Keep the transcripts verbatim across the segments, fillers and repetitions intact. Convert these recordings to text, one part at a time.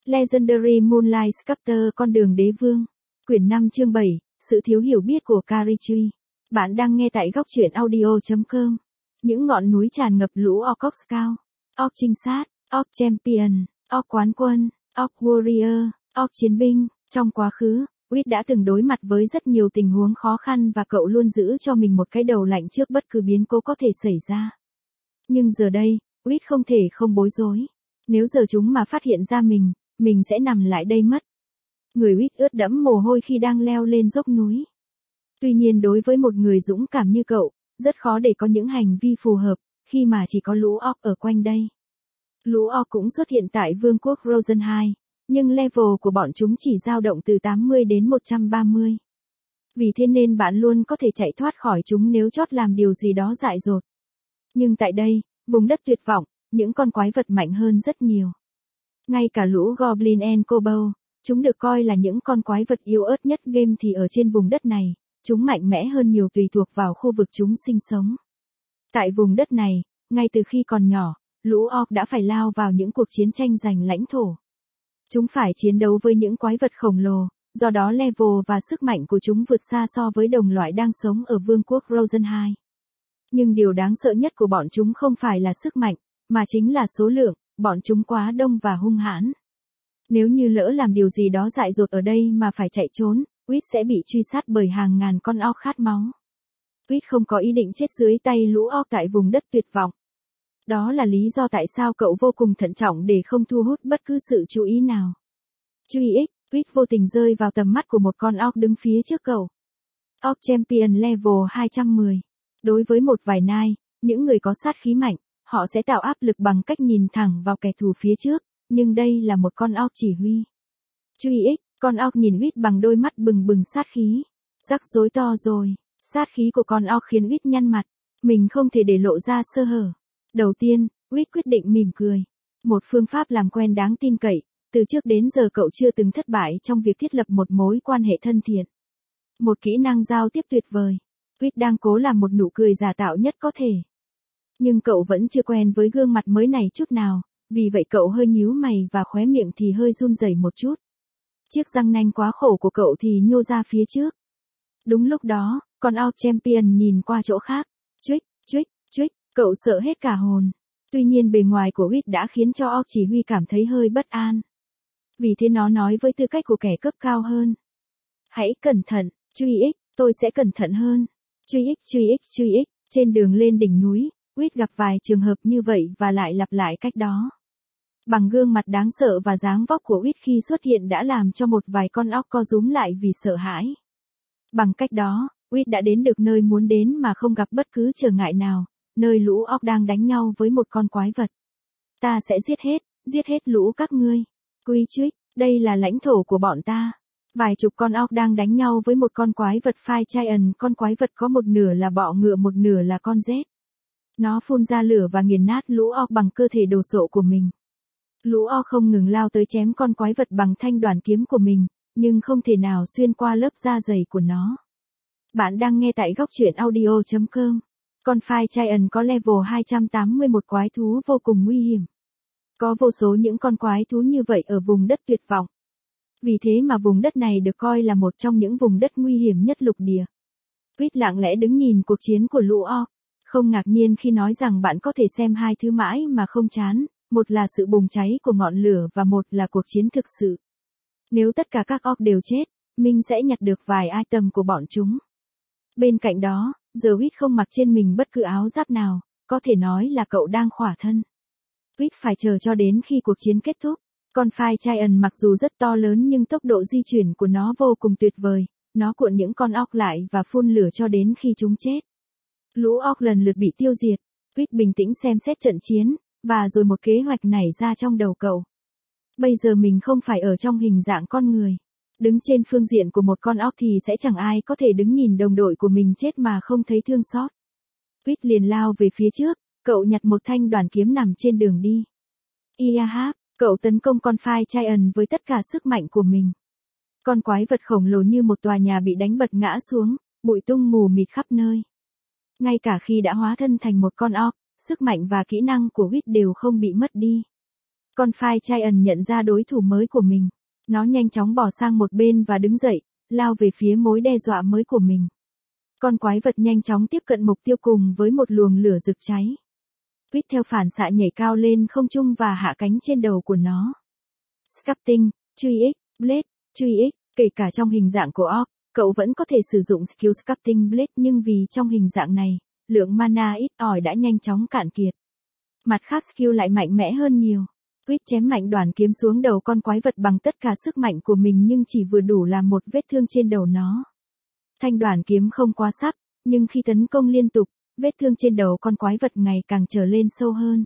Legendary Moonlight Sculptor Con đường đế vương. Quyển năm chương bảy, sự thiếu hiểu biết của Karichi. Bạn đang nghe tại góc truyện audio chấm com. Những ngọn núi tràn ngập lũ orc scout, orc trinh sát, orc champion, orc quán quân, orc warrior, orc chiến binh. Trong quá khứ, Wit đã từng đối mặt với rất nhiều tình huống khó khăn và cậu luôn giữ cho mình một cái đầu lạnh trước bất cứ biến cố có thể xảy ra. Nhưng giờ đây, Wit không thể không bối rối. Nếu giờ chúng mà phát hiện ra mình, mình sẽ nằm lại đây mất. Người Wit ướt đẫm mồ hôi khi đang leo lên dốc núi. Tuy nhiên đối với một người dũng cảm như cậu, rất khó để có những hành vi phù hợp, khi mà chỉ có lũ orc ở quanh đây. Lũ orc cũng xuất hiện tại vương quốc Rosen hai, nhưng level của bọn chúng chỉ dao động từ tám mươi đến một trăm ba mươi. Vì thế nên bạn luôn có thể chạy thoát khỏi chúng nếu chót làm điều gì đó dại dột. Nhưng tại đây, vùng đất tuyệt vọng, những con quái vật mạnh hơn rất nhiều. Ngay cả lũ Goblin and Kobold, chúng được coi là những con quái vật yếu ớt nhất game thì ở trên vùng đất này, chúng mạnh mẽ hơn nhiều tùy thuộc vào khu vực chúng sinh sống. Tại vùng đất này, ngay từ khi còn nhỏ, lũ orc đã phải lao vào những cuộc chiến tranh giành lãnh thổ. Chúng phải chiến đấu với những quái vật khổng lồ, do đó level và sức mạnh của chúng vượt xa so với đồng loại đang sống ở vương quốc Rosen hai. Nhưng điều đáng sợ nhất của bọn chúng không phải là sức mạnh, mà chính là số lượng, bọn chúng quá đông và hung hãn. Nếu như lỡ làm điều gì đó dại dột ở đây mà phải chạy trốn, Wit sẽ bị truy sát bởi hàng ngàn con orc khát máu. Wit không có ý định chết dưới tay lũ orc tại vùng đất tuyệt vọng. Đó là lý do tại sao cậu vô cùng thận trọng để không thu hút bất cứ sự chú ý nào. Truy ích, Wit vô tình rơi vào tầm mắt của một con orc đứng phía trước cậu. Orc Champion level hai trăm mười. Đối với một vài nai, những người có sát khí mạnh, họ sẽ tạo áp lực bằng cách nhìn thẳng vào kẻ thù phía trước, nhưng đây là một con orc chỉ huy. Truy ích, con orc nhìn Wit bằng đôi mắt bừng bừng sát khí. Rắc rối to rồi, sát khí của con orc khiến Wit nhăn mặt, mình không thể để lộ ra sơ hở. Đầu tiên, Wit quyết định mỉm cười. Một phương pháp làm quen đáng tin cậy, từ trước đến giờ cậu chưa từng thất bại trong việc thiết lập một mối quan hệ thân thiện. Một kỹ năng giao tiếp tuyệt vời. Wit đang cố làm một nụ cười giả tạo nhất có thể. Nhưng cậu vẫn chưa quen với gương mặt mới này chút nào, vì vậy cậu hơi nhíu mày và khóe miệng thì hơi run rẩy một chút. Chiếc răng nanh quá khổ của cậu thì nhô ra phía trước. Đúng lúc đó, con orc champion nhìn qua chỗ khác. Chuích, chuích, chuích, cậu sợ hết cả hồn. Tuy nhiên bề ngoài của Wit đã khiến cho orc chỉ huy cảm thấy hơi bất an. Vì thế nó nói với tư cách của kẻ cấp cao hơn. Hãy cẩn thận, truy ích, tôi sẽ cẩn thận hơn. Truy ích, truy ích, truy ích, trên đường lên đỉnh núi, Wit gặp vài trường hợp như vậy và lại lặp lại cách đó. Bằng gương mặt đáng sợ và dáng vóc của Wit khi xuất hiện đã làm cho một vài con orc co rúm lại vì sợ hãi. Bằng cách đó, Wit đã đến được nơi muốn đến mà không gặp bất cứ trở ngại nào, nơi lũ orc đang đánh nhau với một con quái vật. Ta sẽ giết hết, giết hết lũ các ngươi. Quy trích, đây là lãnh thổ của bọn ta. Vài chục con orc đang đánh nhau với một con quái vật Fire Giant, con quái vật có một nửa là bọ ngựa một nửa là con rết. Nó phun ra lửa và nghiền nát lũ orc bằng cơ thể đồ sộ của mình. Lũ orc không ngừng lao tới chém con quái vật bằng thanh đoàn kiếm của mình, nhưng không thể nào xuyên qua lớp da dày của nó. Bạn đang nghe tại góc truyện audio chấm com. Con Fire Giant có level hai trăm tám mươi, một quái thú vô cùng nguy hiểm. Có vô số những con quái thú như vậy ở vùng đất tuyệt vọng. Vì thế mà vùng đất này được coi là một trong những vùng đất nguy hiểm nhất lục địa. Wit lặng lẽ đứng nhìn cuộc chiến của lũ orc. Không ngạc nhiên khi nói rằng bạn có thể xem hai thứ mãi mà không chán, một là sự bùng cháy của ngọn lửa và một là cuộc chiến thực sự. Nếu tất cả các orc đều chết, mình sẽ nhặt được vài item của bọn chúng. Bên cạnh đó, giờ Wit không mặc trên mình bất cứ áo giáp nào, có thể nói là cậu đang khỏa thân. Wit phải chờ cho đến khi cuộc chiến kết thúc. Con Fire Giant mặc dù rất to lớn nhưng tốc độ di chuyển của nó vô cùng tuyệt vời, nó cuộn những con orc lại và phun lửa cho đến khi chúng chết. Lũ orc lần lượt bị tiêu diệt. Wit bình tĩnh xem xét trận chiến, và rồi một kế hoạch nảy ra trong đầu cậu. Bây giờ mình không phải ở trong hình dạng con người. Đứng trên phương diện của một con orc thì sẽ chẳng ai có thể đứng nhìn đồng đội của mình chết mà không thấy thương xót. Wit liền lao về phía trước, cậu nhặt một thanh đoàn kiếm nằm trên đường đi. Iahap, cậu tấn công con Fire Giant với tất cả sức mạnh của mình. Con quái vật khổng lồ như một tòa nhà bị đánh bật ngã xuống, bụi tung mù mịt khắp nơi. Ngay cả khi đã hóa thân thành một con orc, sức mạnh và kỹ năng của Wit đều không bị mất đi. Con phai Giant nhận ra đối thủ mới của mình. Nó nhanh chóng bỏ sang một bên và đứng dậy, lao về phía mối đe dọa mới của mình. Con quái vật nhanh chóng tiếp cận mục tiêu cùng với một luồng lửa rực cháy. Quýt theo phản xạ nhảy cao lên không trung và hạ cánh trên đầu của nó. Sculpting, truy ích, blade, truy ích, kể cả trong hình dạng của orc, cậu vẫn có thể sử dụng skill Sculpting blade nhưng vì trong hình dạng này, lượng mana ít ỏi đã nhanh chóng cạn kiệt. Mặt khác skill lại mạnh mẽ hơn nhiều. Quýt chém mạnh đoàn kiếm xuống đầu con quái vật bằng tất cả sức mạnh của mình nhưng chỉ vừa đủ làm một vết thương trên đầu nó. Thanh đoàn kiếm không quá sắc, nhưng khi tấn công liên tục, vết thương trên đầu con quái vật ngày càng trở lên sâu hơn.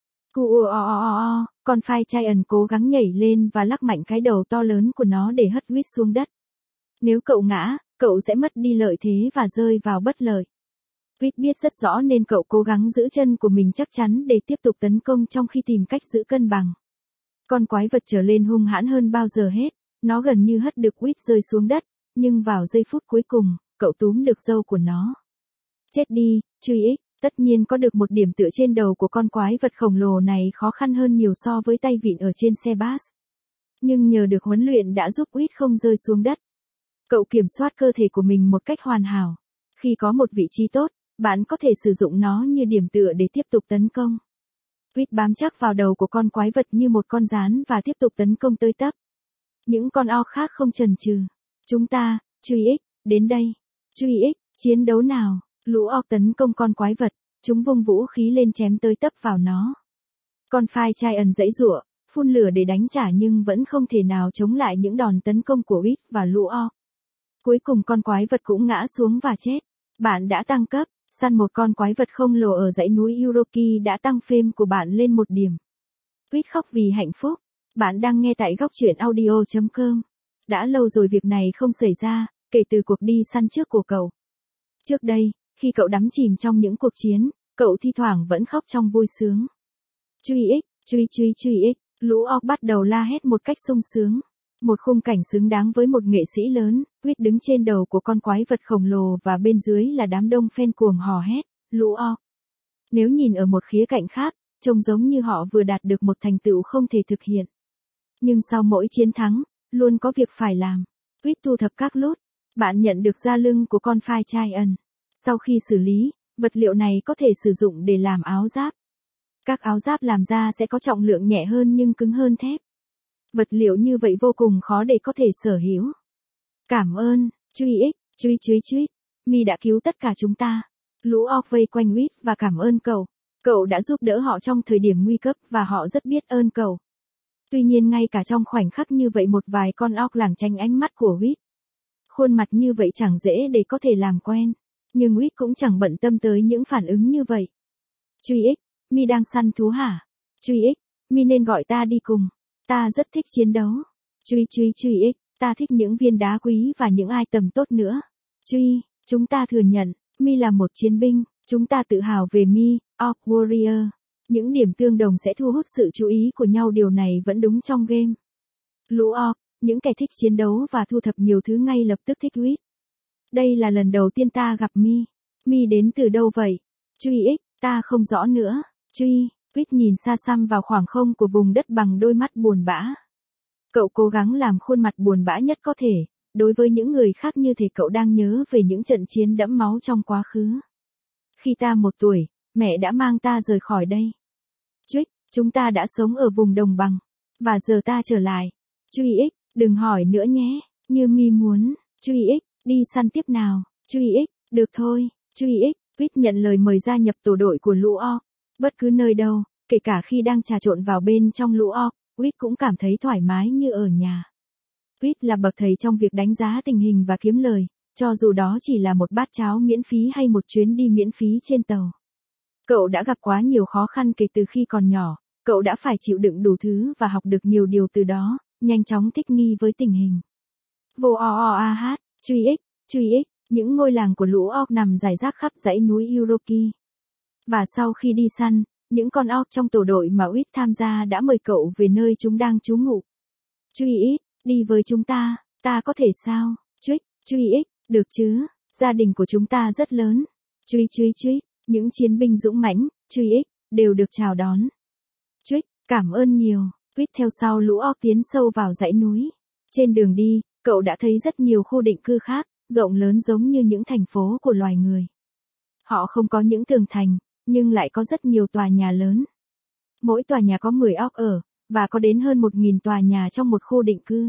Cuo, con phai Giant cố gắng nhảy lên và lắc mạnh cái đầu to lớn của nó để hất Quýt xuống đất. Nếu cậu ngã, cậu sẽ mất đi lợi thế và rơi vào bất lợi. Quýt biết rất rõ nên cậu cố gắng giữ chân của mình chắc chắn để tiếp tục tấn công trong khi tìm cách giữ cân bằng. Con quái vật trở lên hung hãn hơn bao giờ hết, nó gần như hất được Quýt rơi xuống đất, nhưng vào giây phút cuối cùng, cậu túm được râu của nó. Chết đi, truy ích, tất nhiên có được một điểm tựa trên đầu của con quái vật khổng lồ này khó khăn hơn nhiều so với tay vịn ở trên xe bus. Nhưng nhờ được huấn luyện đã giúp Quýt không rơi xuống đất. Cậu kiểm soát cơ thể của mình một cách hoàn hảo. Khi có một vị trí tốt, bạn có thể sử dụng nó như điểm tựa để tiếp tục tấn công. Quýt bám chắc vào đầu của con quái vật như một con gián và tiếp tục tấn công tới tấp. Những con orc khác không chần chừ. Chúng ta, truy ích, đến đây. Truy ích, chiến đấu nào. Lũ orc tấn công con quái vật, chúng vung vũ khí lên chém tới tấp vào nó. Con phai Giant giãy giụa, phun lửa để đánh trả nhưng vẫn không thể nào chống lại những đòn tấn công của Quýt và lũ orc. Cuối cùng con quái vật cũng ngã xuống và chết. Bạn đã tăng cấp, săn một con quái vật khổng lồ ở dãy núi Uroki đã tăng fame của bạn lên một điểm. Quýt khóc vì hạnh phúc. Bạn đang nghe tại góc truyện audio chấm com. Đã lâu rồi việc này không xảy ra, kể từ cuộc đi săn trước của cậu. Trước đây, khi cậu đắm chìm trong những cuộc chiến, cậu thi thoảng vẫn khóc trong vui sướng. Truy ích, truy truy truy ích, lũ orc bắt đầu la hét một cách sung sướng. Một khung cảnh xứng đáng với một nghệ sĩ lớn, Quýt đứng trên đầu của con quái vật khổng lồ và bên dưới là đám đông fan cuồng hò hét, lũ orc. Nếu nhìn ở một khía cạnh khác, trông giống như họ vừa đạt được một thành tựu không thể thực hiện. Nhưng sau mỗi chiến thắng, luôn có việc phải làm. Quýt thu thập các loot. Bạn nhận được da lưng của con phai Giant. Sau khi xử lý, vật liệu này có thể sử dụng để làm áo giáp. Các áo giáp làm ra sẽ có trọng lượng nhẹ hơn nhưng cứng hơn thép. Vật liệu như vậy vô cùng khó để có thể sở hữu. Cảm ơn, truy ích, truy truy truy. Mi đã cứu tất cả chúng ta. Lũ orc vây quanh Quýt và cảm ơn cậu. Cậu đã giúp đỡ họ trong thời điểm nguy cấp và họ rất biết ơn cậu. Tuy nhiên ngay cả trong khoảnh khắc như vậy một vài con orc lảng tránh ánh mắt của Quýt. Khuôn mặt như vậy chẳng dễ để có thể làm quen. Nhưng Quýt cũng chẳng bận tâm tới những phản ứng như vậy. Truy ích, Mi đang săn thú hả? Truy ích, Mi nên gọi ta đi cùng. Ta rất thích chiến đấu. Truy truy truy ích, ta thích những viên đá quý và những item tốt nữa. Truy, chúng ta thừa nhận, Mi là một chiến binh, chúng ta tự hào về Mi, Orc Warrior. Những điểm tương đồng sẽ thu hút sự chú ý của nhau, điều này vẫn đúng trong game. Lũ orc, những kẻ thích chiến đấu và thu thập nhiều thứ ngay lập tức thích Quýt. Đây là lần đầu tiên ta gặp Mi. Mi đến từ đâu vậy? Truy ích, ta không rõ nữa. Truy, Quýt nhìn xa xăm vào khoảng không của vùng đất bằng đôi mắt buồn bã. Cậu cố gắng làm khuôn mặt buồn bã nhất có thể, đối với những người khác như thể cậu đang nhớ về những trận chiến đẫm máu trong quá khứ. Khi ta một tuổi, mẹ đã mang ta rời khỏi đây. Truy, chúng ta đã sống ở vùng đồng bằng. Và giờ ta trở lại. Truy ích, đừng hỏi nữa nhé. Như Mi muốn. Truy ích, đi săn tiếp nào. Truy ích, được thôi. Truy ích, Quýt nhận lời mời gia nhập tổ đội của lũ orc. Bất cứ nơi đâu, kể cả khi đang trà trộn vào bên trong lũ orc, Quýt cũng cảm thấy thoải mái như ở nhà. Quýt là bậc thầy trong việc đánh giá tình hình và kiếm lời, cho dù đó chỉ là một bát cháo miễn phí hay một chuyến đi miễn phí trên tàu. Cậu đã gặp quá nhiều khó khăn kể từ khi còn nhỏ, cậu đã phải chịu đựng đủ thứ và học được nhiều điều từ đó, nhanh chóng thích nghi với tình hình. Vô o o a hát, truy ích, truy ích, những ngôi làng của lũ orc nằm rải rác khắp dãy núi Uroki. Và sau khi đi săn, những con orc trong tổ đội mà Quýt tham gia đã mời cậu về nơi chúng đang trú ngụ. Truy ích, đi với chúng ta, ta có thể sao? Truy, truy ích, được chứ, gia đình của chúng ta rất lớn. Truy truy truy, những chiến binh dũng mãnh, truy ích, đều được chào đón. Truy, cảm ơn nhiều, Quýt theo sau lũ óc tiến sâu vào dãy núi. Trên đường đi, cậu đã thấy rất nhiều khu định cư khác, rộng lớn giống như những thành phố của loài người. Họ không có những tường thành, nhưng lại có rất nhiều tòa nhà lớn. Mỗi tòa nhà có mười óc ở, và có đến hơn một nghìn tòa nhà trong một khu định cư.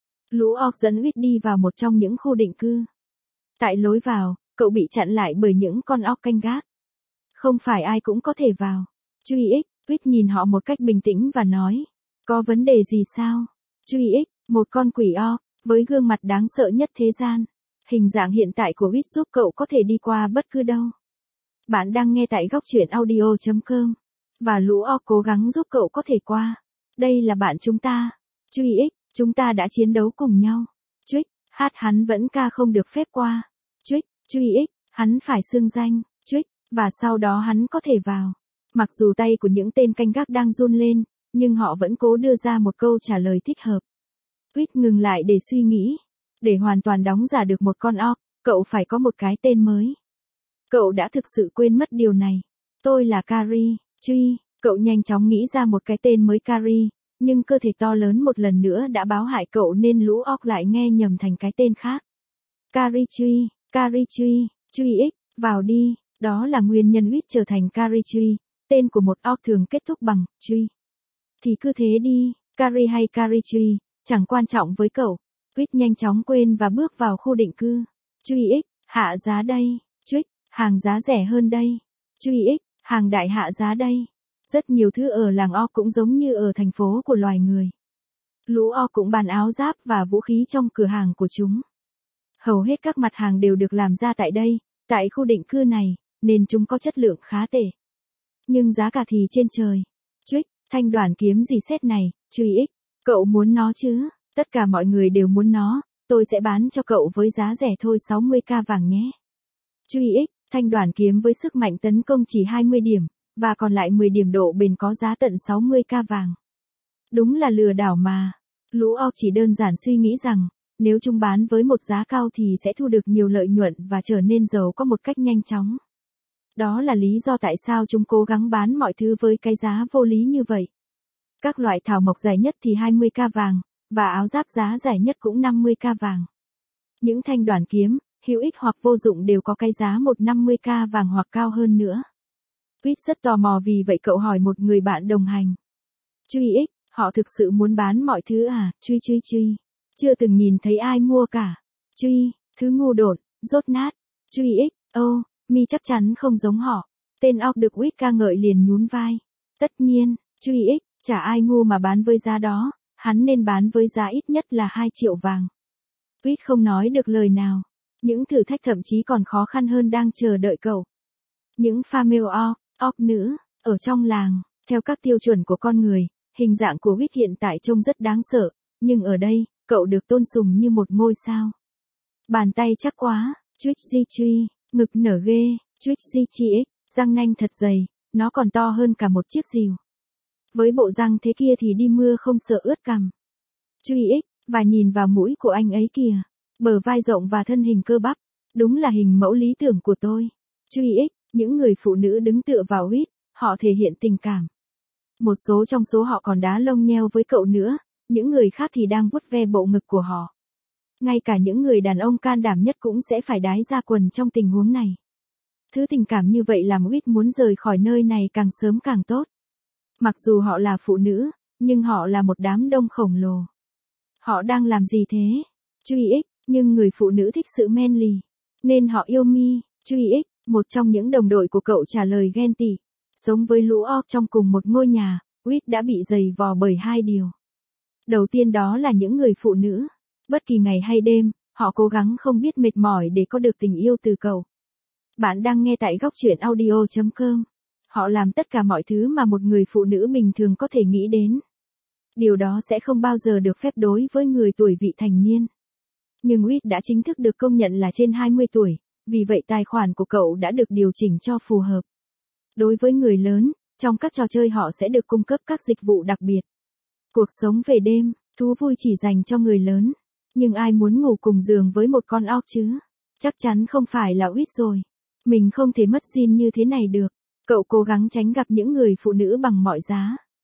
Lũ óc dẫn Quýt đi vào một trong những khu định cư. Tại lối vào, cậu bị chặn lại bởi những con óc canh gác. Không phải ai cũng có thể vào. Truy ích, Quýt nhìn họ một cách bình tĩnh và nói. Có vấn đề gì sao? Truy ích, một con quỷ óc, với gương mặt đáng sợ nhất thế gian. Hình dạng hiện tại của Quýt giúp cậu có thể đi qua bất cứ đâu. Bạn đang nghe tại góc truyện audio chấm com. Và lũ óc cố gắng giúp cậu có thể qua. Đây là bạn chúng ta. Truy ích, chúng ta đã chiến đấu cùng nhau. Truy, hát hắn vẫn ca không được phép qua. Truy, truy ích, hắn phải xưng danh. Truy, và sau đó hắn có thể vào. Mặc dù tay của những tên canh gác đang run lên, nhưng họ vẫn cố đưa ra một câu trả lời thích hợp. Quýt ngừng lại để suy nghĩ. Để hoàn toàn đóng giả được một con óc, cậu phải có một cái tên mới. Cậu đã thực sự quên mất điều này. Tôi là Carrie. Truy, cậu nhanh chóng nghĩ ra một cái tên mới Carrie, nhưng cơ thể to lớn một lần nữa đã báo hại cậu nên lũ óc lại nghe nhầm thành cái tên khác. Carrie Truy, Carrie Truy, Truy ích, vào đi, đó là nguyên nhân Quýt trở thành Carrie Truy, tên của một óc thường kết thúc bằng Truy. Thì cứ thế đi, Carrie hay Carrie Truy, chẳng quan trọng với cậu. Quýt nhanh chóng quên và bước vào khu định cư. Truy ích, hạ giá đây. Truy, hàng giá rẻ hơn đây. Truy ích, hàng đại hạ giá đây. Rất nhiều thứ ở làng óc cũng giống như ở thành phố của loài người. Lũ óc cũng bán áo giáp và vũ khí trong cửa hàng của chúng. Hầu hết các mặt hàng đều được làm ra tại đây, tại khu định cư này, nên chúng có chất lượng khá tệ. Nhưng giá cả thì trên trời. Truy, thanh đoản kiếm gì xét này, Truy ích, cậu muốn nó chứ? Tất cả mọi người đều muốn nó, tôi sẽ bán cho cậu với giá rẻ thôi sáu mươi k vàng nhé. Truy ích, thanh đoản kiếm với sức mạnh tấn công chỉ hai mươi điểm, và còn lại mười điểm độ bền có giá tận sáu mươi k vàng. Đúng là lừa đảo mà. Lũ óc chỉ đơn giản suy nghĩ rằng, nếu chúng bán với một giá cao thì sẽ thu được nhiều lợi nhuận và trở nên giàu có một cách nhanh chóng. Đó là lý do tại sao chúng cố gắng bán mọi thứ với cái giá vô lý như vậy. Các loại thảo mộc dài nhất thì hai mươi k vàng, và áo giáp giá rẻ nhất cũng năm mươi k vàng. Những thanh đoản kiếm, hữu ích hoặc vô dụng đều có cái giá một trăm năm mươi k vàng hoặc cao hơn nữa. Quýt rất tò mò vì vậy cậu hỏi một người bạn đồng hành. Truy ích, họ thực sự muốn bán mọi thứ à? Truy truy truy. Chưa từng nhìn thấy ai mua cả. Truy, thứ ngu đột, rốt nát. Truy ích, ô, oh, mi chắc chắn không giống họ. Tên óc được Quýt ca ngợi liền nhún vai. Tất nhiên, Truy ích, chả ai ngu mà bán với giá đó, hắn nên bán với giá ít nhất là hai triệu vàng. Quýt không nói được lời nào. Những thử thách thậm chí còn khó khăn hơn đang chờ đợi cậu. Những female óc, óc nữ, ở trong làng, theo các tiêu chuẩn của con người, hình dạng của Quýt hiện tại trông rất đáng sợ, nhưng ở đây, cậu được tôn sùng như một ngôi sao. Bàn tay chắc quá, Trixie Tree, ngực nở ghê, Trixie Tree, răng nanh thật dày, nó còn to hơn cả một chiếc rìu. Với bộ răng thế kia thì đi mưa không sợ ướt cằm. Truy ích, và nhìn vào mũi của anh ấy kìa, bờ vai rộng và thân hình cơ bắp, đúng là hình mẫu lý tưởng của tôi. Truy ích, những người phụ nữ đứng tựa vào Quýt, họ thể hiện tình cảm. Một số trong số họ còn đá lông nheo với cậu nữa, những người khác thì đang vuốt ve bộ ngực của họ. Ngay cả những người đàn ông can đảm nhất cũng sẽ phải đái ra quần trong tình huống này. Thứ tình cảm như vậy làm Quýt muốn rời khỏi nơi này càng sớm càng tốt. Mặc dù họ là phụ nữ, nhưng họ là một đám đông khổng lồ. Họ đang làm gì thế? Truy ích, nhưng người phụ nữ thích sự manly, nên họ yêu mi. Truy ích, một trong những đồng đội của cậu trả lời ghen tị. Sống với lũ óc trong cùng một ngôi nhà, Quýt đã bị dày vò bởi hai điều. Đầu tiên đó là những người phụ nữ. Bất kỳ ngày hay đêm, họ cố gắng không biết mệt mỏi để có được tình yêu từ cậu. Bạn đang nghe tại góc truyện audio chấm com. Họ làm tất cả mọi thứ mà một người phụ nữ bình thường có thể nghĩ đến. Điều đó sẽ không bao giờ được phép đối với người tuổi vị thành niên. Nhưng Quýt đã chính thức được công nhận là trên hai mươi tuổi, vì vậy tài khoản của cậu đã được điều chỉnh cho phù hợp. Đối với người lớn, trong các trò chơi họ sẽ được cung cấp các dịch vụ đặc biệt. Cuộc sống về đêm, thú vui chỉ dành cho người lớn. Nhưng ai muốn ngủ cùng giường với một con óc chứ? Chắc chắn không phải là Quýt rồi. Mình không thể mất Jin như thế này được. Cậu cố gắng tránh gặp những người phụ nữ bằng mọi giá.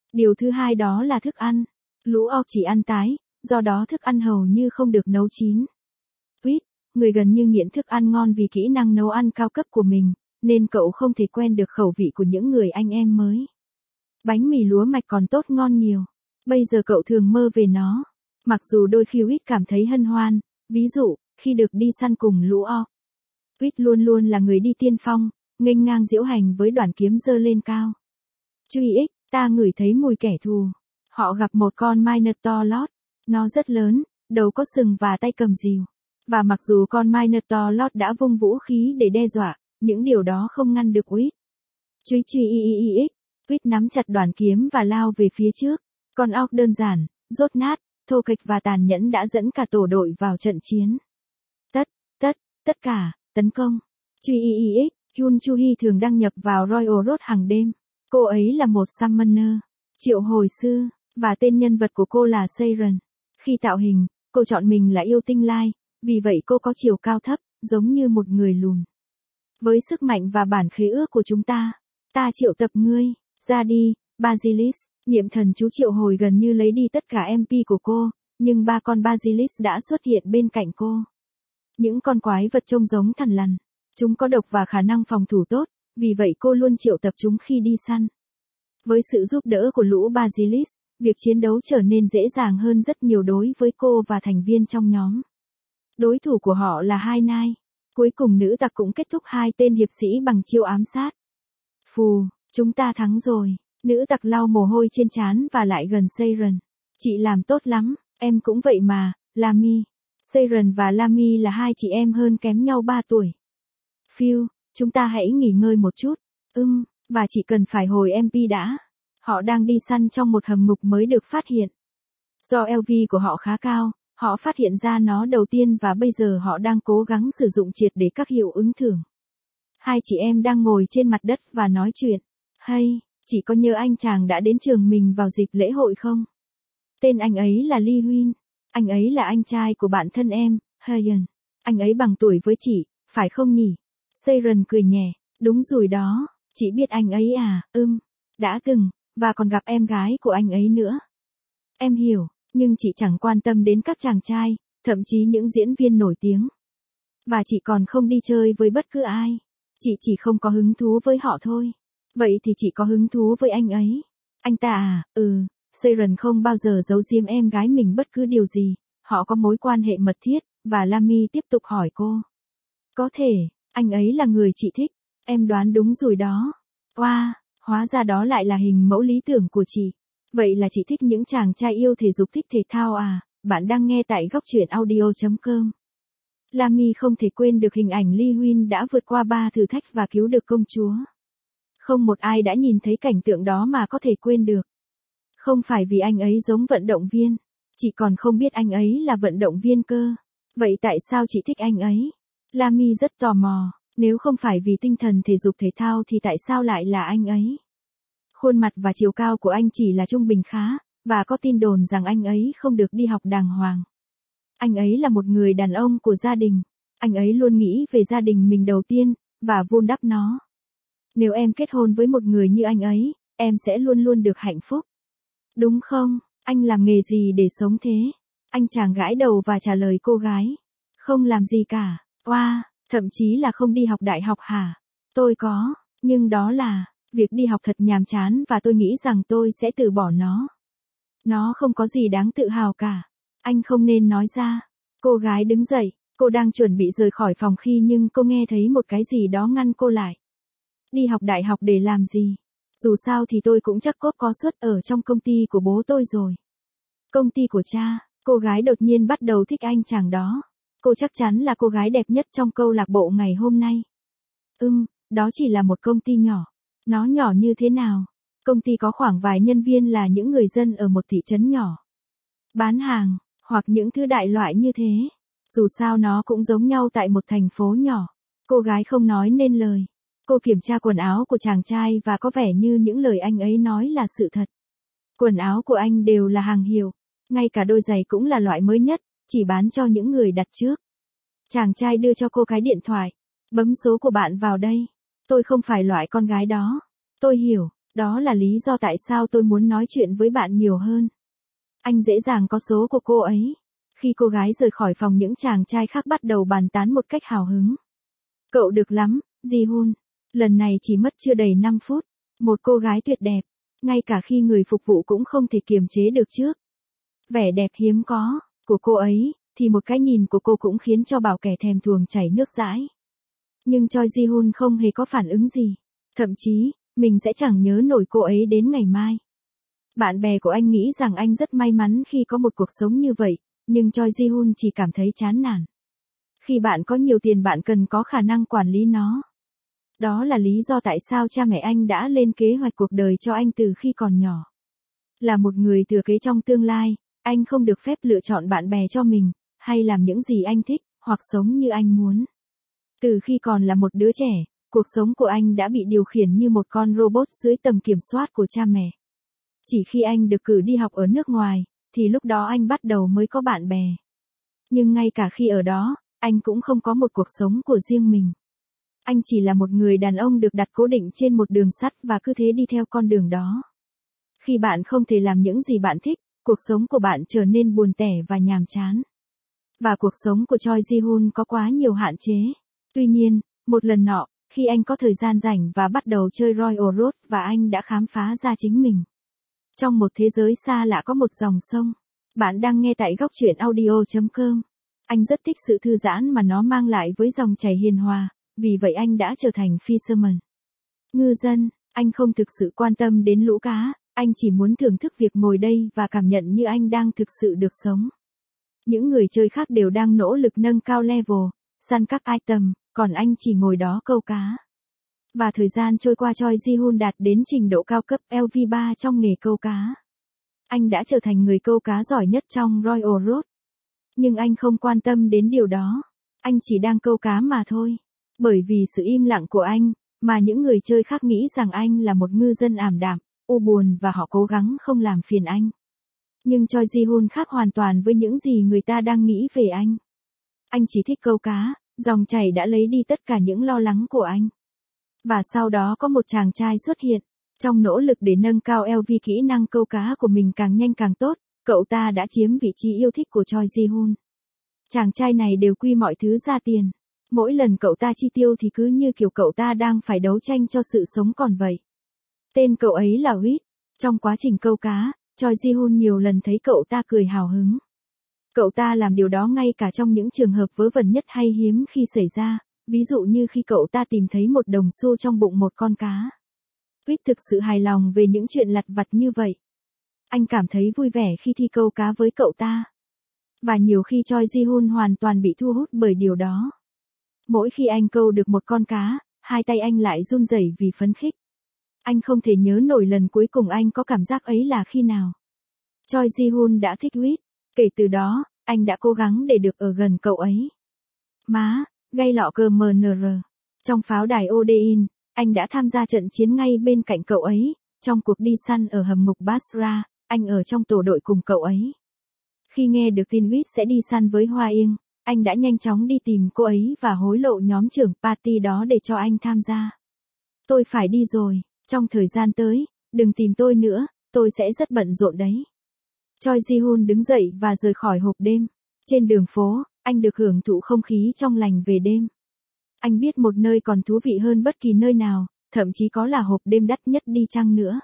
Điều thứ hai đó là thức ăn. Lũ ọc chỉ ăn tái, do đó thức ăn hầu như không được nấu chín. Tweet, người gần như nghiện thức ăn ngon vì kỹ năng nấu ăn cao cấp của mình, nên cậu không thể quen được khẩu vị của những người anh em mới. Bánh mì lúa mạch còn tốt ngon nhiều. Bây giờ cậu thường mơ về nó. Mặc dù đôi khi Tweet cảm thấy hân hoan, ví dụ, khi được đi săn cùng lũ ọc. Tweet luôn luôn là người đi tiên phong, nghênh ngang diễu hành với đoàn kiếm giơ lên cao. Truy ích, ta ngửi thấy mùi kẻ thù. Họ gặp một con Minotaur lót. Nó rất lớn, đầu có sừng và tay cầm rìu. Và mặc dù con Minotaur lót đã vung vũ khí để đe dọa, những điều đó không ngăn được Tweet. Truy truy y y y x, Tweet nắm chặt đoàn kiếm và lao về phía trước. Con óc đơn giản, dốt nát, thô kệch và tàn nhẫn đã dẫn cả tổ đội vào trận chiến. Tất, tất, tất cả, tấn công. Truy y y x, Yoon Chu-hee thường đăng nhập vào Royal Road hàng đêm. Cô ấy là một summoner, triệu hồi sư, và tên nhân vật của cô là Siren. Khi tạo hình, cô chọn mình là yêu tinh lai, vì vậy cô có chiều cao thấp, giống như một người lùn. Với sức mạnh và bản khế ước của chúng ta, ta triệu tập ngươi, ra đi, Basilisk. Niệm thần chú triệu hồi gần như lấy đi tất cả em pê của cô, nhưng ba con Basilisk đã xuất hiện bên cạnh cô. Những con quái vật trông giống thằn lằn. Chúng có độc và khả năng phòng thủ tốt, vì vậy cô luôn triệu tập chúng khi đi săn. Với sự giúp đỡ của lũ Basilisk, việc chiến đấu trở nên dễ dàng hơn rất nhiều đối với cô và thành viên trong nhóm. Đối thủ của họ là hai nai. Cuối cùng nữ tặc cũng kết thúc hai tên hiệp sĩ bằng chiêu ám sát. Phù, chúng ta thắng rồi. Nữ tặc lau mồ hôi trên trán và lại gần Siren. Chị làm tốt lắm, em cũng vậy mà, Lamy. Siren và Lamy là hai chị em hơn kém nhau ba tuổi. Phil, chúng ta hãy nghỉ ngơi một chút. Ừm, và chỉ cần phải hồi em pê đã. Họ đang đi săn trong một hầm ngục mới được phát hiện. Do lờ vê của họ khá cao, họ phát hiện ra nó đầu tiên và bây giờ họ đang cố gắng sử dụng triệt để các hiệu ứng thưởng. Hai chị em đang ngồi trên mặt đất và nói chuyện. Hay, chị có nhớ anh chàng đã đến trường mình vào dịp lễ hội không? Tên anh ấy là Lee Huynh. Anh ấy là anh trai của bạn thân em, Hayen. Anh ấy bằng tuổi với chị, phải không nhỉ? Siren cười nhẹ. Đúng rồi đó, chị biết anh ấy à, ưm, đã từng, và còn gặp em gái của anh ấy nữa. Em hiểu, nhưng chị chẳng quan tâm đến các chàng trai, thậm chí những diễn viên nổi tiếng. Và chị còn không đi chơi với bất cứ ai. Chị chỉ không có hứng thú với họ thôi. Vậy thì chị có hứng thú với anh ấy. Anh ta à, ừ, Siren không bao giờ giấu giếm em gái mình bất cứ điều gì. Họ có mối quan hệ mật thiết, và Lamy tiếp tục hỏi cô. Có thể, anh ấy là người chị thích. Em đoán đúng rồi đó. Oa, wow, hóa ra đó lại là hình mẫu lý tưởng của chị. Vậy là chị thích những chàng trai yêu thể dục thích thể thao à? Bạn đang nghe tại góc truyện audio chấm com. Lamy không thể quên được hình ảnh Lee Huynh đã vượt qua ba thử thách và cứu được công chúa. Không một ai đã nhìn thấy cảnh tượng đó mà có thể quên được. Không phải vì anh ấy giống vận động viên. Chị còn không biết anh ấy là vận động viên cơ. Vậy tại sao chị thích anh ấy? Lamy rất tò mò. Nếu không phải vì tinh thần thể dục thể thao thì tại sao lại là anh ấy? Khuôn mặt và chiều cao của anh chỉ là trung bình khá, và có tin đồn rằng anh ấy không được đi học đàng hoàng. Anh ấy là một người đàn ông của gia đình. Anh ấy luôn nghĩ về gia đình mình đầu tiên, và vun đắp nó. Nếu em kết hôn với một người như anh ấy, em sẽ luôn luôn được hạnh phúc. Đúng không? Anh làm nghề gì để sống thế? Anh chàng gãi đầu và trả lời cô gái. Không làm gì cả. Oa, wow, thậm chí là không đi học đại học hả? Tôi có, nhưng đó là, việc đi học thật nhàm chán và tôi nghĩ rằng tôi sẽ từ bỏ nó. Nó không có gì đáng tự hào cả. Anh không nên nói ra. Cô gái đứng dậy, cô đang chuẩn bị rời khỏi phòng khi nhưng cô nghe thấy một cái gì đó ngăn cô lại. Đi học đại học để làm gì? Dù sao thì tôi cũng chắc cốp có suất ở trong công ty của bố tôi rồi. Công ty của cha, cô gái đột nhiên bắt đầu thích anh chàng đó. Cô chắc chắn là cô gái đẹp nhất trong câu lạc bộ ngày hôm nay. Ừm, đó chỉ là một công ty nhỏ. Nó nhỏ như thế nào? Công ty có khoảng vài nhân viên là những người dân ở một thị trấn nhỏ. Bán hàng, hoặc những thứ đại loại như thế. Dù sao nó cũng giống nhau tại một thành phố nhỏ. Cô gái không nói nên lời. Cô kiểm tra quần áo của chàng trai và có vẻ như những lời anh ấy nói là sự thật. Quần áo của anh đều là hàng hiệu. Ngay cả đôi giày cũng là loại mới nhất, chỉ bán cho những người đặt trước. Chàng trai đưa cho cô cái điện thoại. Bấm số của bạn vào đây. Tôi không phải loại con gái đó. Tôi hiểu, Đó là lý do tại sao tôi muốn nói chuyện với bạn nhiều hơn. Anh dễ dàng có số của cô ấy. Khi cô gái rời khỏi phòng, những chàng trai khác bắt đầu bàn tán một cách hào hứng. Cậu được lắm, Ji-hun. Lần này chỉ mất chưa đầy năm phút. Một cô gái tuyệt đẹp. Ngay cả khi người phục vụ cũng không thể kiềm chế được trước vẻ đẹp hiếm có của cô ấy, thì một cái nhìn của cô cũng khiến cho bảo kẻ thèm thuồng chảy nước dãi. Nhưng Choi Ji-hun không hề có phản ứng gì. Thậm chí, mình sẽ chẳng nhớ nổi cô ấy đến ngày mai. Bạn bè của anh nghĩ rằng anh rất may mắn khi có một cuộc sống như vậy, nhưng Choi Ji-hun chỉ cảm thấy chán nản. Khi bạn có nhiều tiền, bạn cần có khả năng quản lý nó. Đó là lý do tại sao cha mẹ anh đã lên kế hoạch cuộc đời cho anh từ khi còn nhỏ. Là một người thừa kế trong tương lai, anh không được phép lựa chọn bạn bè cho mình, hay làm những gì anh thích, hoặc sống như anh muốn. Từ khi còn là một đứa trẻ, cuộc sống của anh đã bị điều khiển như một con robot dưới tầm kiểm soát của cha mẹ. Chỉ khi anh được cử đi học ở nước ngoài, thì lúc đó anh bắt đầu mới có bạn bè. Nhưng ngay cả khi ở đó, anh cũng không có một cuộc sống của riêng mình. Anh chỉ là một người đàn ông được đặt cố định trên một đường sắt và cứ thế đi theo con đường đó. Khi bạn không thể làm những gì bạn thích, cuộc sống của bạn trở nên buồn tẻ và nhàm chán. Và cuộc sống của Choi Ji-hun có quá nhiều hạn chế. Tuy nhiên, một lần nọ, khi anh có thời gian rảnh và bắt đầu chơi Royal Road, và anh đã khám phá ra chính mình. Trong một thế giới xa lạ có một dòng sông. Bạn đang nghe tại góc truyện audio chấm com. Anh rất thích sự thư giãn mà nó mang lại với dòng chảy hiền hòa, vì vậy anh đã trở thành fisherman. Ngư dân, anh không thực sự quan tâm đến lũ cá, anh chỉ muốn thưởng thức việc ngồi đây và cảm nhận như anh đang thực sự được sống. Những người chơi khác đều đang nỗ lực nâng cao level, săn các item, còn anh chỉ ngồi đó câu cá. Và thời gian trôi qua, Choi Ji-hun đạt đến trình độ cao cấp L V ba trong nghề câu cá. Anh đã trở thành người câu cá giỏi nhất trong Royal Road. Nhưng anh không quan tâm đến điều đó. Anh chỉ đang câu cá mà thôi. Bởi vì sự im lặng của anh, mà những người chơi khác nghĩ rằng anh là một ngư dân ảm đạm, u buồn, và họ cố gắng không làm phiền anh. Nhưng Choi Ji-hun khác hoàn toàn với những gì người ta đang nghĩ về anh. Anh chỉ thích câu cá, dòng chảy đã lấy đi tất cả những lo lắng của anh. Và sau đó có một chàng trai xuất hiện. Trong nỗ lực để nâng cao L V kỹ năng câu cá của mình càng nhanh càng tốt, cậu ta đã chiếm vị trí yêu thích của Choi Ji-hun. Chàng trai này đều quy mọi thứ ra tiền. Mỗi lần cậu ta chi tiêu thì cứ như kiểu cậu ta đang phải đấu tranh cho sự sống còn vậy. Tên cậu ấy là Huýt. Trong quá trình câu cá, Choi Ji-hun nhiều lần thấy cậu ta cười hào hứng. Cậu ta làm điều đó ngay cả trong những trường hợp vớ vẩn nhất hay hiếm khi xảy ra, ví dụ như khi cậu ta tìm thấy một đồng xu trong bụng một con cá. Huýt thực sự hài lòng về những chuyện lặt vặt như vậy. Anh cảm thấy vui vẻ khi thi câu cá với cậu ta. Và nhiều khi Choi Ji-hun hoàn toàn bị thu hút bởi điều đó. Mỗi khi anh câu được một con cá, hai tay anh lại run rẩy vì phấn khích. Anh không thể nhớ nổi lần cuối cùng anh có cảm giác ấy là khi nào. Choi Ji-hun đã thích Huýt. Kể từ đó, anh đã cố gắng để được ở gần cậu ấy. Má, gây lọ cờ em en rờ. Trong pháo đài Odein, anh đã tham gia trận chiến ngay bên cạnh cậu ấy. Trong cuộc đi săn ở hầm ngục Basra, anh ở trong tổ đội cùng cậu ấy. Khi nghe được tin Huýt sẽ đi săn với Hoa Yên, anh đã nhanh chóng đi tìm cô ấy và hối lộ nhóm trưởng party đó để cho anh tham gia. Tôi phải đi rồi, trong thời gian tới, đừng tìm tôi nữa, tôi sẽ rất bận rộn đấy. Choi Ji-hun đứng dậy và rời khỏi hộp đêm. Trên đường phố, anh được hưởng thụ không khí trong lành về đêm. Anh biết một nơi còn thú vị hơn bất kỳ nơi nào, thậm chí có là hộp đêm đắt nhất đi chăng nữa.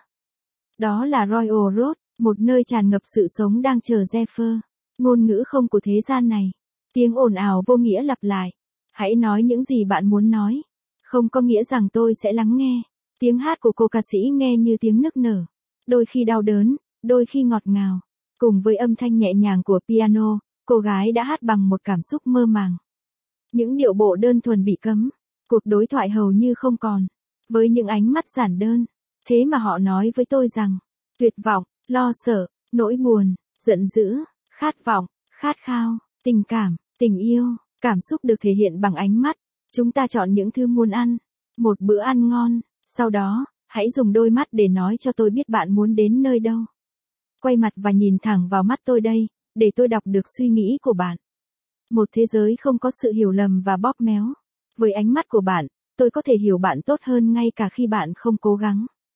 Đó là Royal Road, một nơi tràn ngập sự sống đang chờ Zephyr. Ngôn ngữ không của thế gian này. Tiếng ồn ào vô nghĩa lặp lại. Hãy nói những gì bạn muốn nói. Không có nghĩa rằng tôi sẽ lắng nghe. Tiếng hát của cô ca sĩ nghe như tiếng nức nở. Đôi khi đau đớn, đôi khi ngọt ngào. Cùng với âm thanh nhẹ nhàng của piano, cô gái đã hát bằng một cảm xúc mơ màng. Những điệu bộ đơn thuần bị cấm. Cuộc đối thoại hầu như không còn. Với những ánh mắt giản đơn. Thế mà họ nói với tôi rằng, tuyệt vọng, lo sợ, nỗi buồn, giận dữ, khát vọng, khát khao, tình cảm, tình yêu, cảm xúc được thể hiện bằng ánh mắt. Chúng ta chọn những thứ muốn ăn. Một bữa ăn ngon. Sau đó, hãy dùng đôi mắt để nói cho tôi biết bạn muốn đến nơi đâu. Quay mặt và nhìn thẳng vào mắt tôi đây, để tôi đọc được suy nghĩ của bạn. Một thế giới không có sự hiểu lầm và bóp méo. Với ánh mắt của bạn, tôi có thể hiểu bạn tốt hơn ngay cả khi bạn không cố gắng.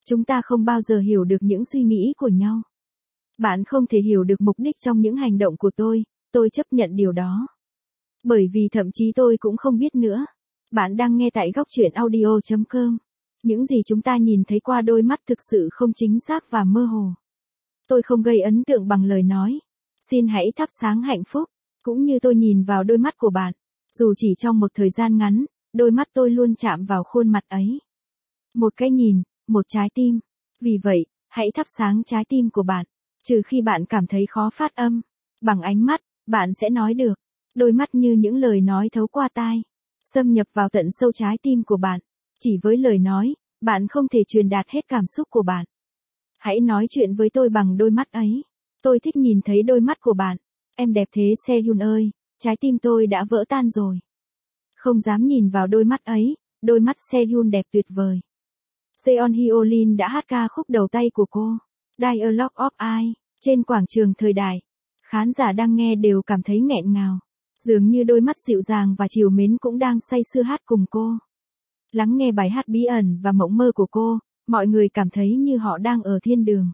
Chúng ta không bao giờ hiểu được những suy nghĩ của nhau. Bạn không thể hiểu được mục đích trong những hành động của tôi, tôi chấp nhận điều đó. Bởi vì thậm chí tôi cũng không biết nữa. Bạn đang nghe tại góc chuyện audio chấm com. Những gì chúng ta nhìn thấy qua đôi mắt thực sự không chính xác và mơ hồ. Tôi không gây ấn tượng bằng lời nói. Xin hãy thắp sáng hạnh phúc, cũng như tôi nhìn vào đôi mắt của bạn. Dù chỉ trong một thời gian ngắn, đôi mắt tôi luôn chạm vào khuôn mặt ấy. Một cái nhìn, một trái tim. Vì vậy, hãy thắp sáng trái tim của bạn. Trừ khi bạn cảm thấy khó phát âm. Bằng ánh mắt, bạn sẽ nói được. Đôi mắt như những lời nói thấu qua tai. Xâm nhập vào tận sâu trái tim của bạn. Chỉ với lời nói, bạn không thể truyền đạt hết cảm xúc của bạn. Hãy nói chuyện với tôi bằng đôi mắt ấy. Tôi thích nhìn thấy đôi mắt của bạn. Em đẹp thế Sehun ơi, trái tim tôi đã vỡ tan rồi. Không dám nhìn vào đôi mắt ấy, đôi mắt Sehun đẹp tuyệt vời. Jeon Hyo-lin đã hát ca khúc đầu tay của cô, Dialogue of Eye, trên quảng trường thời đại. Khán giả đang nghe đều cảm thấy nghẹn ngào. Dường như đôi mắt dịu dàng và trìu mến cũng đang say sưa hát cùng cô. Lắng nghe bài hát bí ẩn và mộng mơ của cô, mọi người cảm thấy như họ đang ở thiên đường.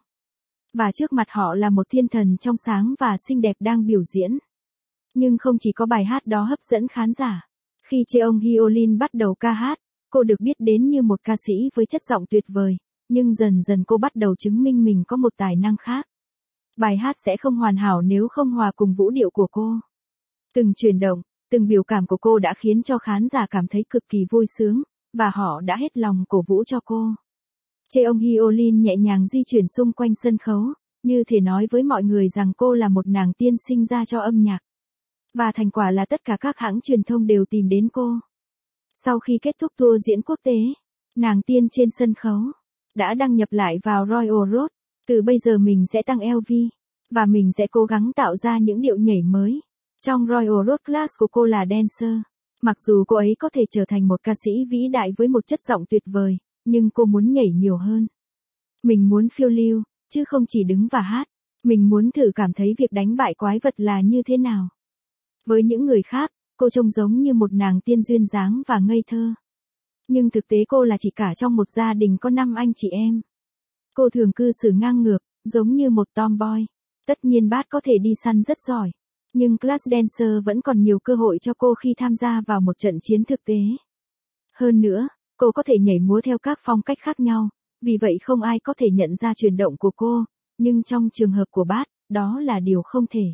Và trước mặt họ là một thiên thần trong sáng và xinh đẹp đang biểu diễn. Nhưng không chỉ có bài hát đó hấp dẫn khán giả. Khi Jeong Hyo-lin bắt đầu ca hát, cô được biết đến như một ca sĩ với chất giọng tuyệt vời, nhưng dần dần cô bắt đầu chứng minh mình có một tài năng khác. Bài hát sẽ không hoàn hảo nếu không hòa cùng vũ điệu của cô. Từng chuyển động, từng biểu cảm của cô đã khiến cho khán giả cảm thấy cực kỳ vui sướng, và họ đã hết lòng cổ vũ cho cô. Jeong Hyo-lin nhẹ nhàng di chuyển xung quanh sân khấu, như thể nói với mọi người rằng cô là một nàng tiên sinh ra cho âm nhạc. Và thành quả là tất cả các hãng truyền thông đều tìm đến cô. Sau khi kết thúc tour diễn quốc tế, nàng tiên trên sân khấu đã đăng nhập lại vào Royal Road. Từ bây giờ mình sẽ tăng eo vi, và mình sẽ cố gắng tạo ra những điệu nhảy mới. Trong Royal Road Class của cô là dancer. Mặc dù cô ấy có thể trở thành một ca sĩ vĩ đại với một chất giọng tuyệt vời, nhưng cô muốn nhảy nhiều hơn. Mình muốn phiêu lưu, chứ không chỉ đứng và hát. Mình muốn thử cảm thấy việc đánh bại quái vật là như thế nào. Với những người khác, cô trông giống như một nàng tiên duyên dáng và ngây thơ. Nhưng thực tế cô là chị cả trong một gia đình có năm anh chị em. Cô thường cư xử ngang ngược, giống như một tomboy. Tất nhiên Bát có thể đi săn rất giỏi. Nhưng Class Dancer vẫn còn nhiều cơ hội cho cô khi tham gia vào một trận chiến thực tế. Hơn nữa, cô có thể nhảy múa theo các phong cách khác nhau, vì vậy không ai có thể nhận ra chuyển động của cô, nhưng trong trường hợp của Bát, đó là điều không thể.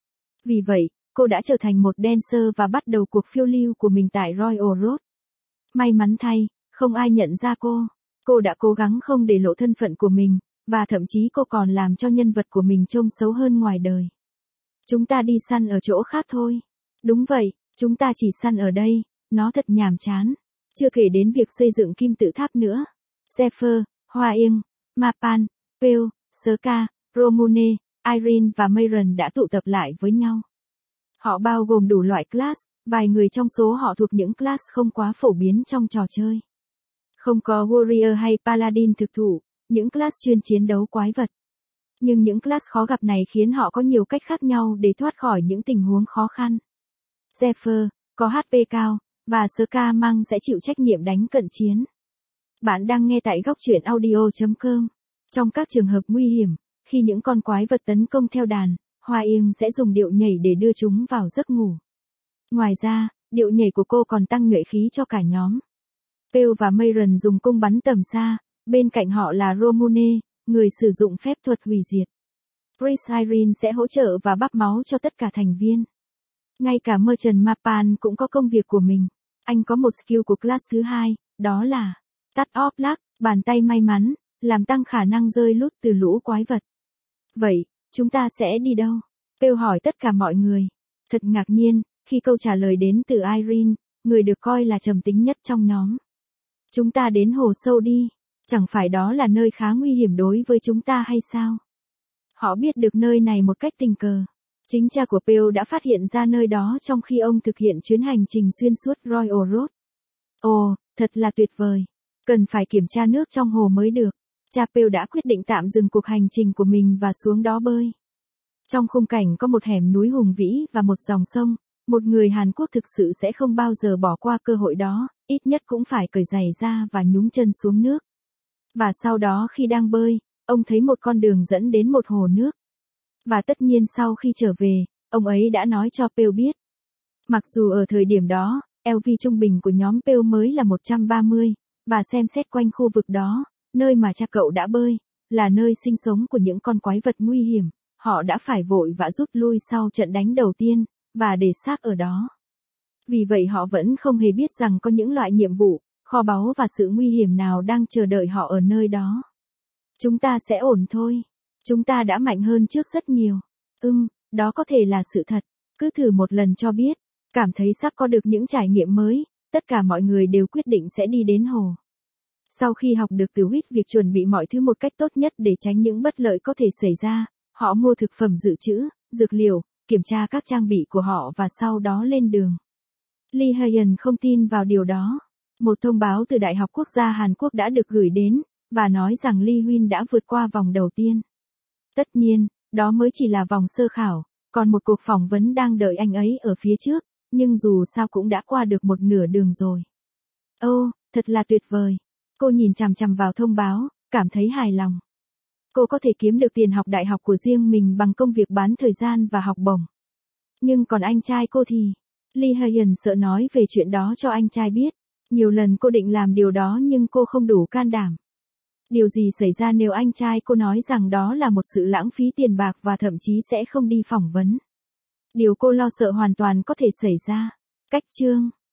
Vì vậy, cô đã trở thành một dancer và bắt đầu cuộc phiêu lưu của mình tại Royal Road. May mắn thay, không ai nhận ra cô. Cô đã cố gắng không để lộ thân phận của mình, và thậm chí cô còn làm cho nhân vật của mình trông xấu hơn ngoài đời. Chúng ta đi săn ở chỗ khác thôi. Đúng vậy, chúng ta chỉ săn ở đây, nó thật nhàm chán. Chưa kể đến việc xây dựng kim tự tháp nữa. Zephyr, Hoa Yên, Mapan, Pale, Serka, Romune, Irene và Mayron đã tụ tập lại với nhau. Họ bao gồm đủ loại class, vài người trong số họ thuộc những class không quá phổ biến trong trò chơi. Không có Warrior hay Paladin thực thụ, những class chuyên chiến đấu quái vật. Nhưng những class khó gặp này khiến họ có nhiều cách khác nhau để thoát khỏi những tình huống khó khăn. Zephyr, có hát pê cao, và Serka Mang sẽ chịu trách nhiệm đánh cận chiến. Bạn đang nghe tại góc chuyện audio chấm com. Trong các trường hợp nguy hiểm, khi những con quái vật tấn công theo đàn, Hoa Yên sẽ dùng điệu nhảy để đưa chúng vào giấc ngủ. Ngoài ra, điệu nhảy của cô còn tăng nhuệ khí cho cả nhóm. Pale và Mayron dùng cung bắn tầm xa, bên cạnh họ là Romune, người sử dụng phép thuật hủy diệt. Prince Irene sẽ hỗ trợ và bắp máu cho tất cả thành viên. Ngay cả Merchant Mapan cũng có công việc của mình. Anh có một skill của class thứ hai, đó là Touch of Luck, bàn tay may mắn, làm tăng khả năng rơi lút từ lũ quái vật. Vậy, chúng ta sẽ đi đâu? Pale hỏi tất cả mọi người. Thật ngạc nhiên, khi câu trả lời đến từ Irene, người được coi là trầm tính nhất trong nhóm. Chúng ta đến hồ sâu đi. Chẳng phải đó là nơi khá nguy hiểm đối với chúng ta hay sao? Họ biết được nơi này một cách tình cờ. Chính cha của Pale đã phát hiện ra nơi đó trong khi ông thực hiện chuyến hành trình xuyên suốt Royal Road. Ồ, thật là tuyệt vời. Cần phải kiểm tra nước trong hồ mới được. Cha Pale đã quyết định tạm dừng cuộc hành trình của mình và xuống đó bơi. Trong khung cảnh có một hẻm núi hùng vĩ và một dòng sông, một người Hàn Quốc thực sự sẽ không bao giờ bỏ qua cơ hội đó, ít nhất cũng phải cởi giày ra và nhúng chân xuống nước. Và sau đó khi đang bơi, ông thấy một con đường dẫn đến một hồ nước. Và tất nhiên sau khi trở về, ông ấy đã nói cho Pearl biết. Mặc dù ở thời điểm đó, lờ vê trung bình của nhóm Pearl mới là một trăm ba mươi, và xem xét quanh khu vực đó, nơi mà cha cậu đã bơi, là nơi sinh sống của những con quái vật nguy hiểm, họ đã phải vội vã rút lui sau trận đánh đầu tiên, và để xác ở đó. Vì vậy họ vẫn không hề biết rằng có những loại nhiệm vụ, kho báu và sự nguy hiểm nào đang chờ đợi họ ở nơi đó. Chúng ta sẽ ổn thôi. Chúng ta đã mạnh hơn trước rất nhiều. Ừm, đó có thể là sự thật. Cứ thử một lần cho biết. Cảm thấy sắp có được những trải nghiệm mới, tất cả mọi người đều quyết định sẽ đi đến hồ. Sau khi học được từ Whit việc chuẩn bị mọi thứ một cách tốt nhất để tránh những bất lợi có thể xảy ra, họ mua thực phẩm dự trữ, dược liệu, kiểm tra các trang bị của họ và sau đó lên đường. Lee Hayen không tin vào điều đó. Một thông báo từ Đại học Quốc gia Hàn Quốc đã được gửi đến, và nói rằng Lee Huynh đã vượt qua vòng đầu tiên. Tất nhiên, đó mới chỉ là vòng sơ khảo, còn một cuộc phỏng vấn đang đợi anh ấy ở phía trước, nhưng dù sao cũng đã qua được một nửa đường rồi. Ô, thật là tuyệt vời. Cô nhìn chằm chằm vào thông báo, cảm thấy hài lòng. Cô có thể kiếm được tiền học đại học của riêng mình bằng công việc bán thời gian và học bổng. Nhưng còn anh trai cô thì... Lee Hayen sợ nói về chuyện đó cho anh trai biết. Nhiều lần cô định làm điều đó nhưng cô không đủ can đảm. Điều gì xảy ra nếu anh trai cô nói rằng đó là một sự lãng phí tiền bạc và thậm chí sẽ không đi phỏng vấn? Điều cô lo sợ hoàn toàn có thể xảy ra. Cách chương